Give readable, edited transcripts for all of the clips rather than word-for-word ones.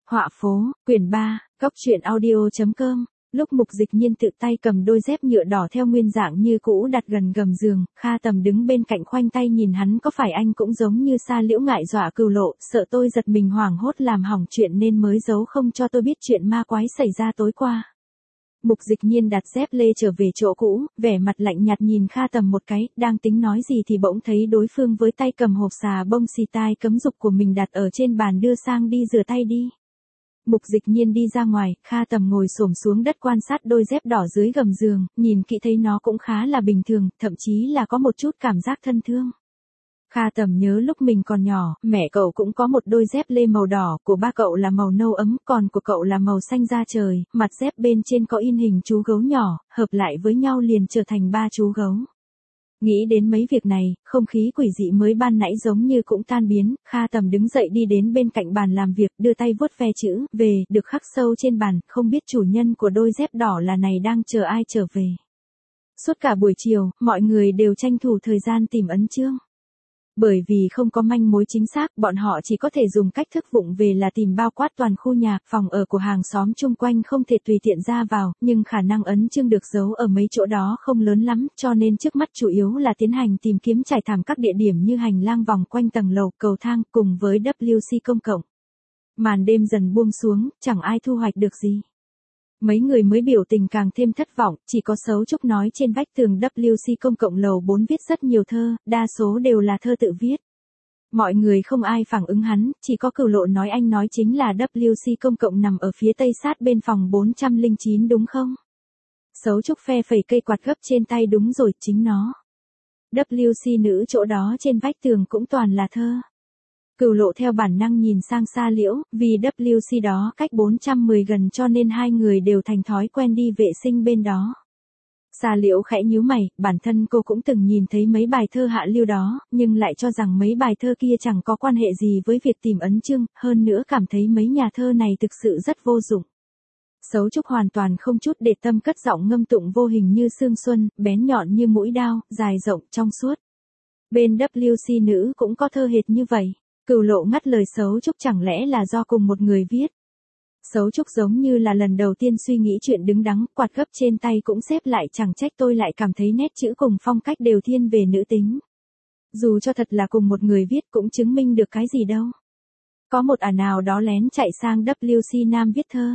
Họa phố, quyển 3, Cóc truyện audio.com. Lúc Mục Dịch Nhiên tự tay cầm đôi dép nhựa đỏ theo nguyên dạng như cũ đặt gần gầm giường, Kha Tầm đứng bên cạnh khoanh tay nhìn hắn. Có phải anh cũng giống như Sa Liễu ngại dọa Cừu Lộ, sợ tôi giật mình hoảng hốt làm hỏng chuyện nên mới giấu không cho tôi biết chuyện ma quái xảy ra tối qua. Mục Dịch Nhiên đặt dép lê trở về chỗ cũ, vẻ mặt lạnh nhạt nhìn Kha Tầm một cái, đang tính nói gì thì bỗng thấy đối phương với tay cầm hộp xà bông xì tai cấm dục của mình đặt ở trên bàn đưa sang đi rửa tay đi. Mục Dịch Nhiên đi ra ngoài, Kha Tầm ngồi xổm xuống đất quan sát đôi dép đỏ dưới gầm giường, nhìn kỹ thấy nó cũng khá là bình thường, thậm chí là có một chút cảm giác thân thương. Kha Tầm nhớ lúc mình còn nhỏ, mẹ cậu cũng có một đôi dép lê màu đỏ, của ba cậu là màu nâu ấm, còn của cậu là màu xanh da trời, mặt dép bên trên có in hình chú gấu nhỏ, hợp lại với nhau liền trở thành ba chú gấu. Nghĩ đến mấy việc này, không khí quỷ dị mới ban nãy giống như cũng tan biến, Kha Tầm đứng dậy đi đến bên cạnh bàn làm việc, đưa tay vuốt ve chữ về được khắc sâu trên bàn, không biết chủ nhân của đôi dép đỏ là này đang chờ ai trở về. Suốt cả buổi chiều, mọi người đều tranh thủ thời gian tìm ấn chương. Bởi vì không có manh mối chính xác, bọn họ chỉ có thể dùng cách thức vụng về là tìm bao quát toàn khu nhà, phòng ở của hàng xóm chung quanh không thể tùy tiện ra vào, nhưng khả năng ấn chương được giấu ở mấy chỗ đó không lớn lắm, cho nên trước mắt chủ yếu là tiến hành tìm kiếm trải thảm các địa điểm như hành lang vòng quanh tầng lầu, cầu thang, cùng với WC công cộng. Màn đêm dần buông xuống, chẳng ai thu hoạch được gì. Mấy người mới biểu tình càng thêm thất vọng, chỉ có Sấu Trúc nói trên vách tường WC công cộng lầu 4 viết rất nhiều thơ, đa số đều là thơ tự viết. Mọi người không ai phản ứng hắn, chỉ có Cừu Lộ nói anh nói chính là WC công cộng nằm ở phía tây sát bên phòng 409 đúng không? Sấu Trúc phe phẩy cây quạt gấp trên tay đúng rồi, chính nó. WC nữ chỗ đó trên vách tường cũng toàn là thơ. Cừu Lộ theo bản năng nhìn sang Sa Liễu, vì WC đó cách 410 gần cho nên hai người đều thành thói quen đi vệ sinh bên đó. Sa Liễu khẽ nhíu mày, bản thân cô cũng từng nhìn thấy mấy bài thơ hạ lưu đó, nhưng lại cho rằng mấy bài thơ kia chẳng có quan hệ gì với việc tìm ấn chương, hơn nữa cảm thấy mấy nhà thơ này thực sự rất vô dụng. Sấu Trúc hoàn toàn không chút để tâm cất giọng ngâm tụng vô hình như sương xuân, bén nhọn như mũi đao, dài rộng trong suốt. Bên WC nữ cũng có thơ hệt như vậy. Cừu Lộ ngắt lời Sấu Trúc, chẳng lẽ là do cùng một người viết. Sấu Trúc giống như là lần đầu tiên suy nghĩ chuyện đứng đắn, quạt gấp trên tay cũng xếp lại, chẳng trách tôi lại cảm thấy nét chữ cùng phong cách đều thiên về nữ tính. Dù cho thật là cùng một người viết cũng chứng minh được cái gì đâu. Có một nào đó lén chạy sang WC nam viết thơ.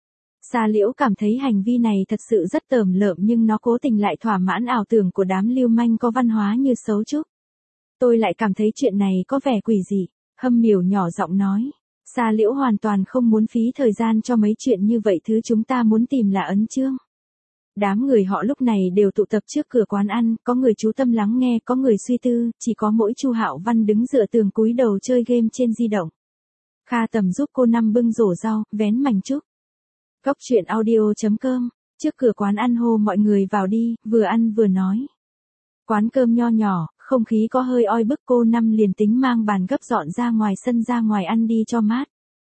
Sa Liễu cảm thấy hành vi này thật sự rất tởm lợm nhưng nó cố tình lại thỏa mãn ảo tưởng của đám lưu manh có văn hóa như Sấu Trúc. Tôi lại cảm thấy chuyện này có vẻ quỷ dị. Hâm Miểu nhỏ giọng nói. Sa Liễu hoàn toàn không muốn phí thời gian cho mấy chuyện như vậy, thứ chúng ta muốn tìm là ấn chương. Đám người họ lúc này đều tụ tập trước cửa quán ăn, có người chú tâm lắng nghe, có người suy tư, chỉ có mỗi Chu Hạo Văn đứng dựa tường cúi đầu chơi game trên di động. Kha Tầm giúp cô Năm bưng rổ rau, vén mảnh trúc. Cóc truyện audio.com. Trước cửa quán ăn hô mọi người vào đi, vừa ăn vừa nói. Quán cơm nho nhỏ, không khí có hơi oi bức, cô Năm liền tính mang bàn gấp dọn ra ngoài sân ra ngoài ăn đi cho mát.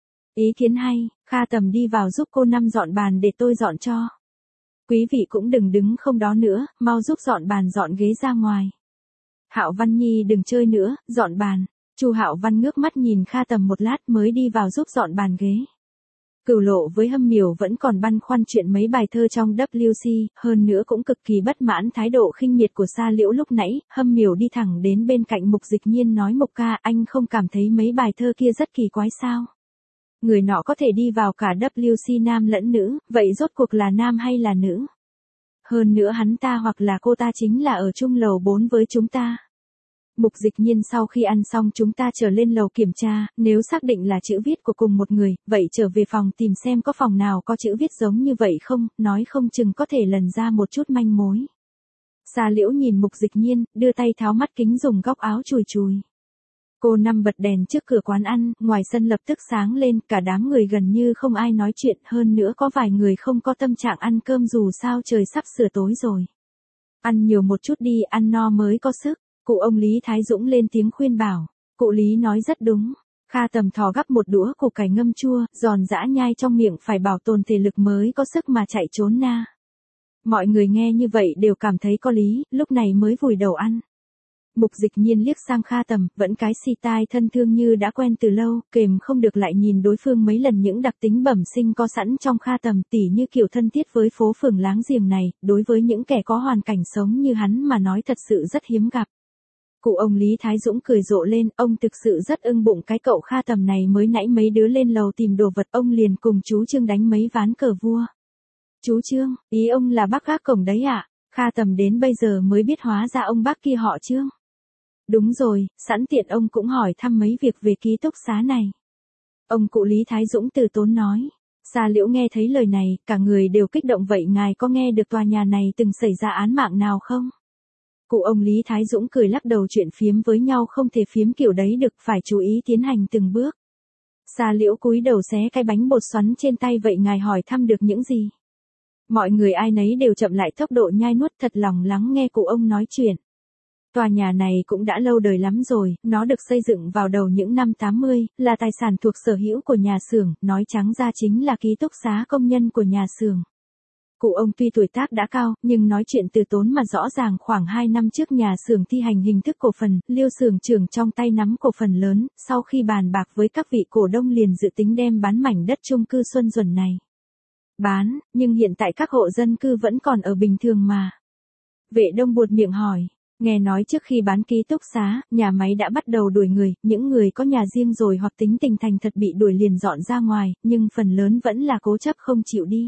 Ý kiến hay, Kha Tầm đi vào giúp cô Năm dọn bàn để tôi dọn cho. Quý vị cũng đừng đứng không đó nữa, mau giúp dọn bàn dọn ghế ra ngoài. Hạo Văn Nhi đừng chơi nữa, dọn bàn. Chu Hạo Văn ngước mắt nhìn Kha Tầm một lát mới đi vào giúp dọn bàn ghế. Cừu Lộ với Hâm Miểu vẫn còn băn khoăn chuyện mấy bài thơ trong WC, hơn nữa cũng cực kỳ bất mãn thái độ khinh miệt của Sa Liễu lúc nãy. Hâm Miểu đi thẳng đến bên cạnh Mục Dịch Nhiên nói, Mục ca, anh không cảm thấy mấy bài thơ kia rất kỳ quái sao? Người nọ có thể đi vào cả WC nam lẫn nữ, vậy rốt cuộc là nam hay là nữ? Hơn nữa hắn ta hoặc là cô ta chính là ở chung lầu 4 với chúng ta. Mục Dịch Nhiên sau khi ăn xong chúng ta trở lên lầu kiểm tra, nếu xác định là chữ viết của cùng một người, vậy trở về phòng tìm xem có phòng nào có chữ viết giống như vậy không, nói không chừng có thể lần ra một chút manh mối. Sa Liễu nhìn Mục Dịch Nhiên, đưa tay tháo mắt kính dùng góc áo chùi chùi. Cô Năm bật đèn trước cửa quán ăn, ngoài sân lập tức sáng lên, cả đám người gần như không ai nói chuyện, hơn nữa có vài người không có tâm trạng ăn cơm dù sao trời sắp sửa tối rồi. Ăn nhiều một chút đi, ăn no mới có sức. Cụ ông Lý Thái Dũng lên tiếng khuyên bảo. Cụ Lý nói rất đúng. Kha Tầm thò gắp một đũa củ cải ngâm chua, giòn giã nhai trong miệng, phải bảo tồn thể lực mới có sức mà chạy trốn na. Mọi người nghe như vậy đều cảm thấy có lý, lúc này mới vùi đầu ăn. Mục Dịch Nhiên liếc sang Kha Tầm, vẫn cái si tai thân thương như đã quen từ lâu, kềm không được lại nhìn đối phương mấy lần những đặc tính bẩm sinh có sẵn trong Kha Tầm, tỉ như kiểu thân thiết với phố phường láng giềng này, đối với những kẻ có hoàn cảnh sống như hắn mà nói thật sự rất hiếm gặp. Cụ ông Lý Thái Dũng cười rộ lên, ông thực sự rất ưng bụng cái cậu Kha Tầm này, mới nãy mấy đứa lên lầu tìm đồ vật, ông liền cùng chú Trương đánh mấy ván cờ vua. Chú Trương, ý ông là bác gác cổng đấy ạ? Kha Tầm đến bây giờ mới biết hóa ra ông bác kia họ Trương. Đúng rồi, sẵn tiện ông cũng hỏi thăm mấy việc về ký túc xá này. Ông cụ Lý Thái Dũng từ tốn nói. Sa Liễu nghe thấy lời này, cả người đều kích động. Vậy ngài có nghe được tòa nhà này từng xảy ra án mạng nào không? Cụ ông Lý Thái Dũng cười lắc đầu, chuyện phiếm với nhau không thể phiếm kiểu đấy được, phải chú ý tiến hành từng bước. Sa Liễu cúi đầu xé cái bánh bột xoắn trên tay. Vậy ngài hỏi thăm được những gì? Mọi người ai nấy đều chậm lại tốc độ nhai nuốt, thật lòng lắng nghe cụ ông nói chuyện. Tòa nhà này cũng đã lâu đời lắm rồi, nó được xây dựng vào đầu những năm 80, là tài sản thuộc sở hữu của nhà xưởng, nói trắng ra chính là ký túc xá công nhân của nhà xưởng. Cụ ông tuy tuổi tác đã cao, nhưng nói chuyện từ tốn mà rõ ràng. Khoảng 2 năm trước nhà xưởng thi hành hình thức cổ phần, Liêu xưởng trưởng trong tay nắm cổ phần lớn, sau khi bàn bạc với các vị cổ đông liền dự tính đem bán mảnh đất chung cư Xuân Duẩn này. Bán, nhưng hiện tại các hộ dân cư vẫn còn ở bình thường mà. Vệ Đông buột miệng hỏi. Nghe nói trước khi bán ký túc xá, nhà máy đã bắt đầu đuổi người, những người có nhà riêng rồi hoặc tính tình thành thật bị đuổi liền dọn ra ngoài, nhưng phần lớn vẫn là cố chấp không chịu đi.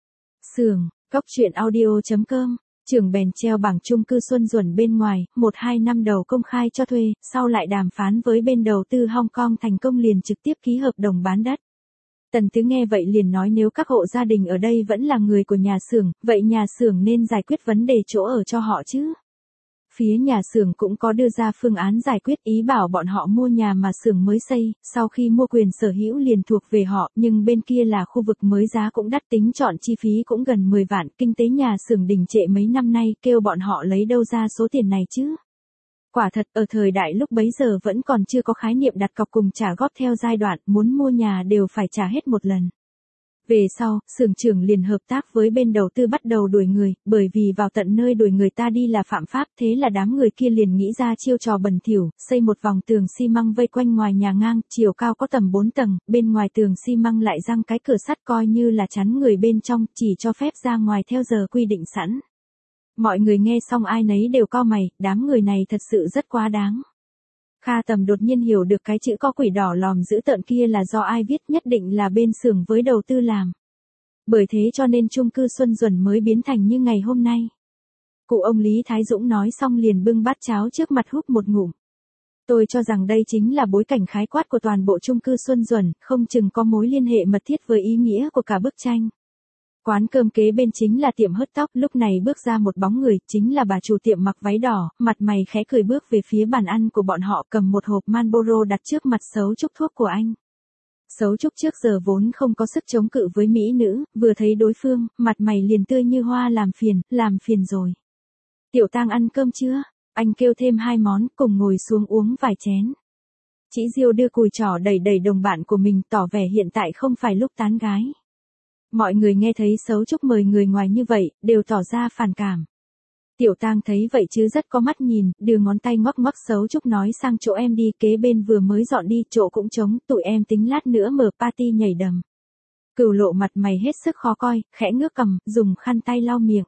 Xưởng, Cóc Truyện Audio.com, trưởng bèn treo bảng chung cư Xuân Duẩn bên ngoài, 1-2 năm đầu công khai cho thuê, sau lại đàm phán với bên đầu tư Hong Kong thành công liền trực tiếp ký hợp đồng bán đất. Tần Tứ nghe vậy liền nói nếu các hộ gia đình ở đây vẫn là người của nhà xưởng, vậy nhà xưởng nên giải quyết vấn đề chỗ ở cho họ chứ. Phía nhà xưởng cũng có đưa ra phương án giải quyết, ý bảo bọn họ mua nhà mà xưởng mới xây, sau khi mua quyền sở hữu liền thuộc về họ, nhưng bên kia là khu vực mới, giá cũng đắt, tính chọn chi phí cũng gần 10 vạn, kinh tế nhà xưởng đình trệ mấy năm nay, kêu bọn họ lấy đâu ra số tiền này chứ. Quả thật, ở thời đại lúc bấy giờ vẫn còn chưa có khái niệm đặt cọc cùng trả góp theo giai đoạn, muốn mua nhà đều phải trả hết một lần. Về sau, xưởng trưởng liền hợp tác với bên đầu tư bắt đầu đuổi người, bởi vì vào tận nơi đuổi người ta đi là phạm pháp, thế là đám người kia liền nghĩ ra chiêu trò bẩn thỉu, xây một vòng tường xi măng vây quanh ngoài nhà ngang, chiều cao có tầm 4 tầng, bên ngoài tường xi măng lại răng cái cửa sắt coi như là chắn người bên trong, chỉ cho phép ra ngoài theo giờ quy định sẵn. Mọi người nghe xong ai nấy đều cau mày, đám người này thật sự rất quá đáng. Kha Tầm đột nhiên hiểu được cái chữ có quỷ đỏ lòm dữ tợn kia là do ai viết, nhất định là bên xưởng với đầu tư làm. Bởi thế cho nên chung cư Xuân Duẩn mới biến thành như ngày hôm nay. Cụ ông Lý Thái Dũng nói xong liền bưng bát cháo trước mặt húp một ngụm. Tôi cho rằng đây chính là bối cảnh khái quát của toàn bộ chung cư Xuân Duẩn, không chừng có mối liên hệ mật thiết với ý nghĩa của cả bức tranh. Quán cơm kế bên chính là tiệm hớt tóc, lúc này bước ra một bóng người, chính là bà chủ tiệm mặc váy đỏ, mặt mày khẽ cười bước về phía bàn ăn của bọn họ, cầm một hộp Marlboro đặt trước mặt Sấu Trúc thuốc của anh. Sấu Trúc trước giờ vốn không có sức chống cự với mỹ nữ, vừa thấy đối phương, mặt mày liền tươi như hoa, làm phiền rồi. Tiểu Tang ăn cơm chưa? Anh kêu thêm 2 món, cùng ngồi xuống uống vài chén. Chị Diêu đưa cùi trỏ đẩy đẩy đồng bạn của mình, tỏ vẻ hiện tại không phải lúc tán gái. Mọi người nghe thấy Sấu Trúc mời người ngoài như vậy, đều tỏ ra phản cảm. Tiểu Tang thấy vậy chứ rất có mắt nhìn, đưa ngón tay ngoắc ngoắc Sấu Trúc nói sang chỗ em đi, kế bên vừa mới dọn đi, chỗ cũng trống, tụi em tính lát nữa mở party nhảy đầm. Cửu Lộ mặt mày hết sức khó coi, khẽ ngước cằm, dùng khăn tay lau miệng.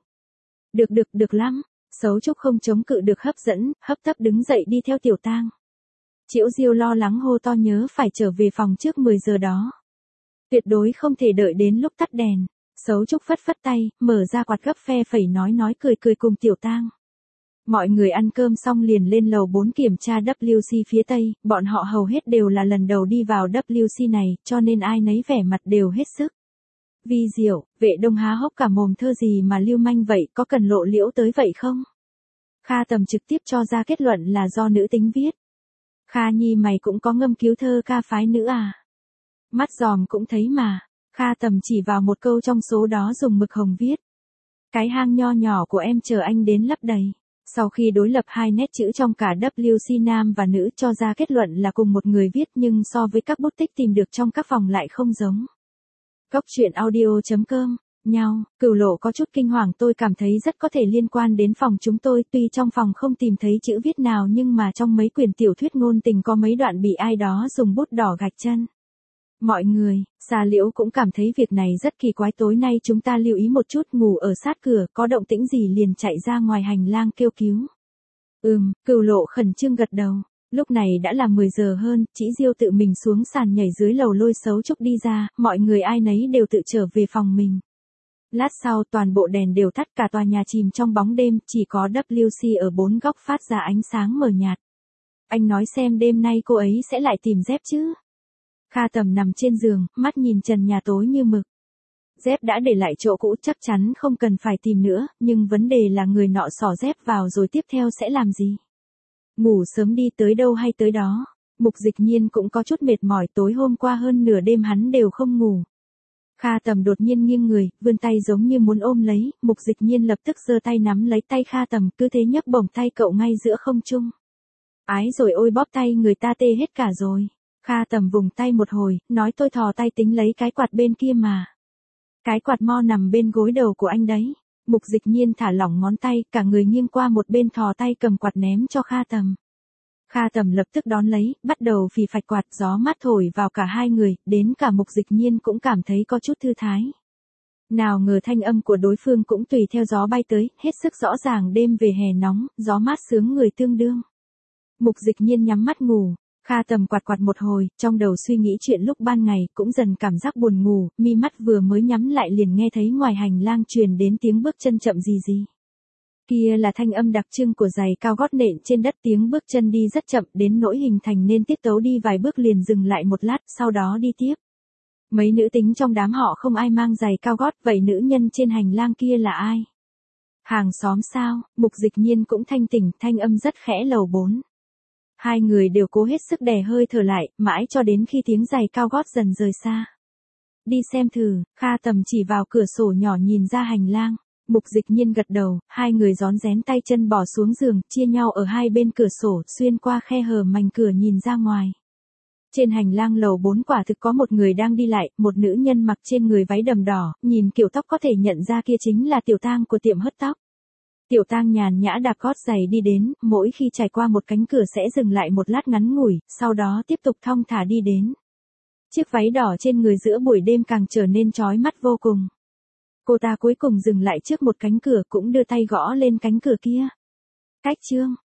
Được lắm. Sấu Trúc không chống cự được hấp dẫn, hấp tấp đứng dậy đi theo Tiểu Tang. Triệu Diêu lo lắng hô to nhớ phải trở về phòng trước 10 giờ đó. Tuyệt đối không thể đợi đến lúc tắt đèn. Sấu Trúc phất phất tay, mở ra quạt gấp phe phẩy nói cười cùng Tiểu Tang. Mọi người ăn cơm xong liền lên lầu 4 kiểm tra WC phía Tây, bọn họ hầu hết đều là lần đầu đi vào WC này, cho nên ai nấy vẻ mặt đều hết sức. Vi diệu, Vệ Đông há hốc cả mồm, thơ gì mà lưu manh vậy, có cần lộ liễu tới vậy không? Kha Tầm trực tiếp cho ra kết luận là do nữ tính viết. Kha Nhi mày cũng có ngâm cứu thơ ca phái nữ à? Mắt giòm cũng thấy mà. Kha Tầm chỉ vào một câu trong số đó dùng mực hồng viết. Cái hang nho nhỏ của em chờ anh đến lấp đầy. Sau khi đối lập 2 nét chữ trong cả WC nam và nữ, cho ra kết luận là cùng một người viết, nhưng so với các bút tích tìm được trong các phòng lại không giống. Cóc Truyện Audio.com nhau, Cửu Lộ có chút kinh hoàng, tôi cảm thấy rất có thể liên quan đến phòng chúng tôi, tuy trong phòng không tìm thấy chữ viết nào nhưng mà trong mấy quyển tiểu thuyết ngôn tình có mấy đoạn bị ai đó dùng bút đỏ gạch chân. Mọi người, Xà Liễu cũng cảm thấy việc này rất kỳ quái, tối nay chúng ta lưu ý một chút, ngủ ở sát cửa, có động tĩnh gì liền chạy ra ngoài hành lang kêu cứu. Cửu Lộ khẩn trương gật đầu. Lúc này đã là 10 giờ hơn, Chỉ Diêu tự mình xuống sàn nhảy dưới lầu lôi Sấu Trúc đi ra, mọi người ai nấy đều tự trở về phòng mình. Lát sau toàn bộ đèn đều tắt, cả tòa nhà chìm trong bóng đêm, chỉ có WC ở bốn góc phát ra ánh sáng mờ nhạt. Anh nói xem đêm nay cô ấy sẽ lại tìm dép chứ? Kha Tầm nằm trên giường, mắt nhìn trần nhà tối như mực. Dép đã để lại chỗ cũ, chắc chắn không cần phải tìm nữa, nhưng vấn đề là người nọ xỏ dép vào rồi tiếp theo sẽ làm gì? Ngủ sớm đi, tới đâu hay tới đó. Mục Dịch Nhiên cũng có chút mệt mỏi, tối hôm qua hơn nửa đêm hắn đều không ngủ. Kha Tầm đột nhiên nghiêng người, vươn tay giống như muốn ôm lấy, Mục Dịch Nhiên lập tức giơ tay nắm lấy tay Kha Tầm, cứ thế nhấc bổng tay cậu ngay giữa không trung. Ái rồi ôi, bóp tay người ta tê hết cả rồi. Kha Tầm vùng tay một hồi, nói tôi thò tay tính lấy cái quạt bên kia mà. Cái quạt mo nằm bên gối đầu của anh đấy. Mục Dịch Nhiên thả lỏng ngón tay, cả người nghiêng qua một bên thò tay cầm quạt ném cho Kha Tầm. Kha Tầm lập tức đón lấy, bắt đầu phì phạch quạt, gió mát thổi vào cả hai người, đến cả Mục Dịch Nhiên cũng cảm thấy có chút thư thái. Nào ngờ thanh âm của đối phương cũng tùy theo gió bay tới, hết sức rõ ràng, đêm về hè nóng, gió mát sướng người tương đương. Mục Dịch Nhiên nhắm mắt ngủ. Kha Tầm quạt quạt một hồi, trong đầu suy nghĩ chuyện lúc ban ngày, cũng dần cảm giác buồn ngủ, mi mắt vừa mới nhắm lại liền nghe thấy ngoài hành lang truyền đến tiếng bước chân chậm gì gì. Kia là thanh âm đặc trưng của giày cao gót nện trên đất, tiếng bước chân đi rất chậm đến nỗi hình thành nên tiết tấu đi vài bước liền dừng lại một lát, sau đó đi tiếp. Mấy nữ tính trong đám họ không ai mang giày cao gót, vậy nữ nhân trên hành lang kia là ai? Hàng xóm sao? Mục Dịch Nhiên cũng thanh tỉnh, thanh âm rất khẽ, lầu 4. Hai người đều cố hết sức đè hơi thở lại, mãi cho đến khi tiếng giày cao gót dần rời xa. Đi xem thử, Kha Tầm chỉ vào cửa sổ nhỏ nhìn ra hành lang. Mục Dịch Nhiên gật đầu, hai người rón rén tay chân bỏ xuống giường, chia nhau ở hai bên cửa sổ, xuyên qua khe hở mảnh cửa nhìn ra ngoài. Trên hành lang lầu 4 quả thực có một người đang đi lại, một nữ nhân mặc trên người váy đầm đỏ, nhìn kiểu tóc có thể nhận ra kia chính là Tiểu Tang của tiệm hớt tóc. Tiểu Tang nhàn nhã đạp gót giày đi đến, mỗi khi trải qua một cánh cửa sẽ dừng lại một lát ngắn ngủi, sau đó tiếp tục thong thả đi đến. Chiếc váy đỏ trên người giữa buổi đêm càng trở nên chói mắt vô cùng. Cô ta cuối cùng dừng lại trước một cánh cửa, cũng đưa tay gõ lên cánh cửa kia. Cách chương.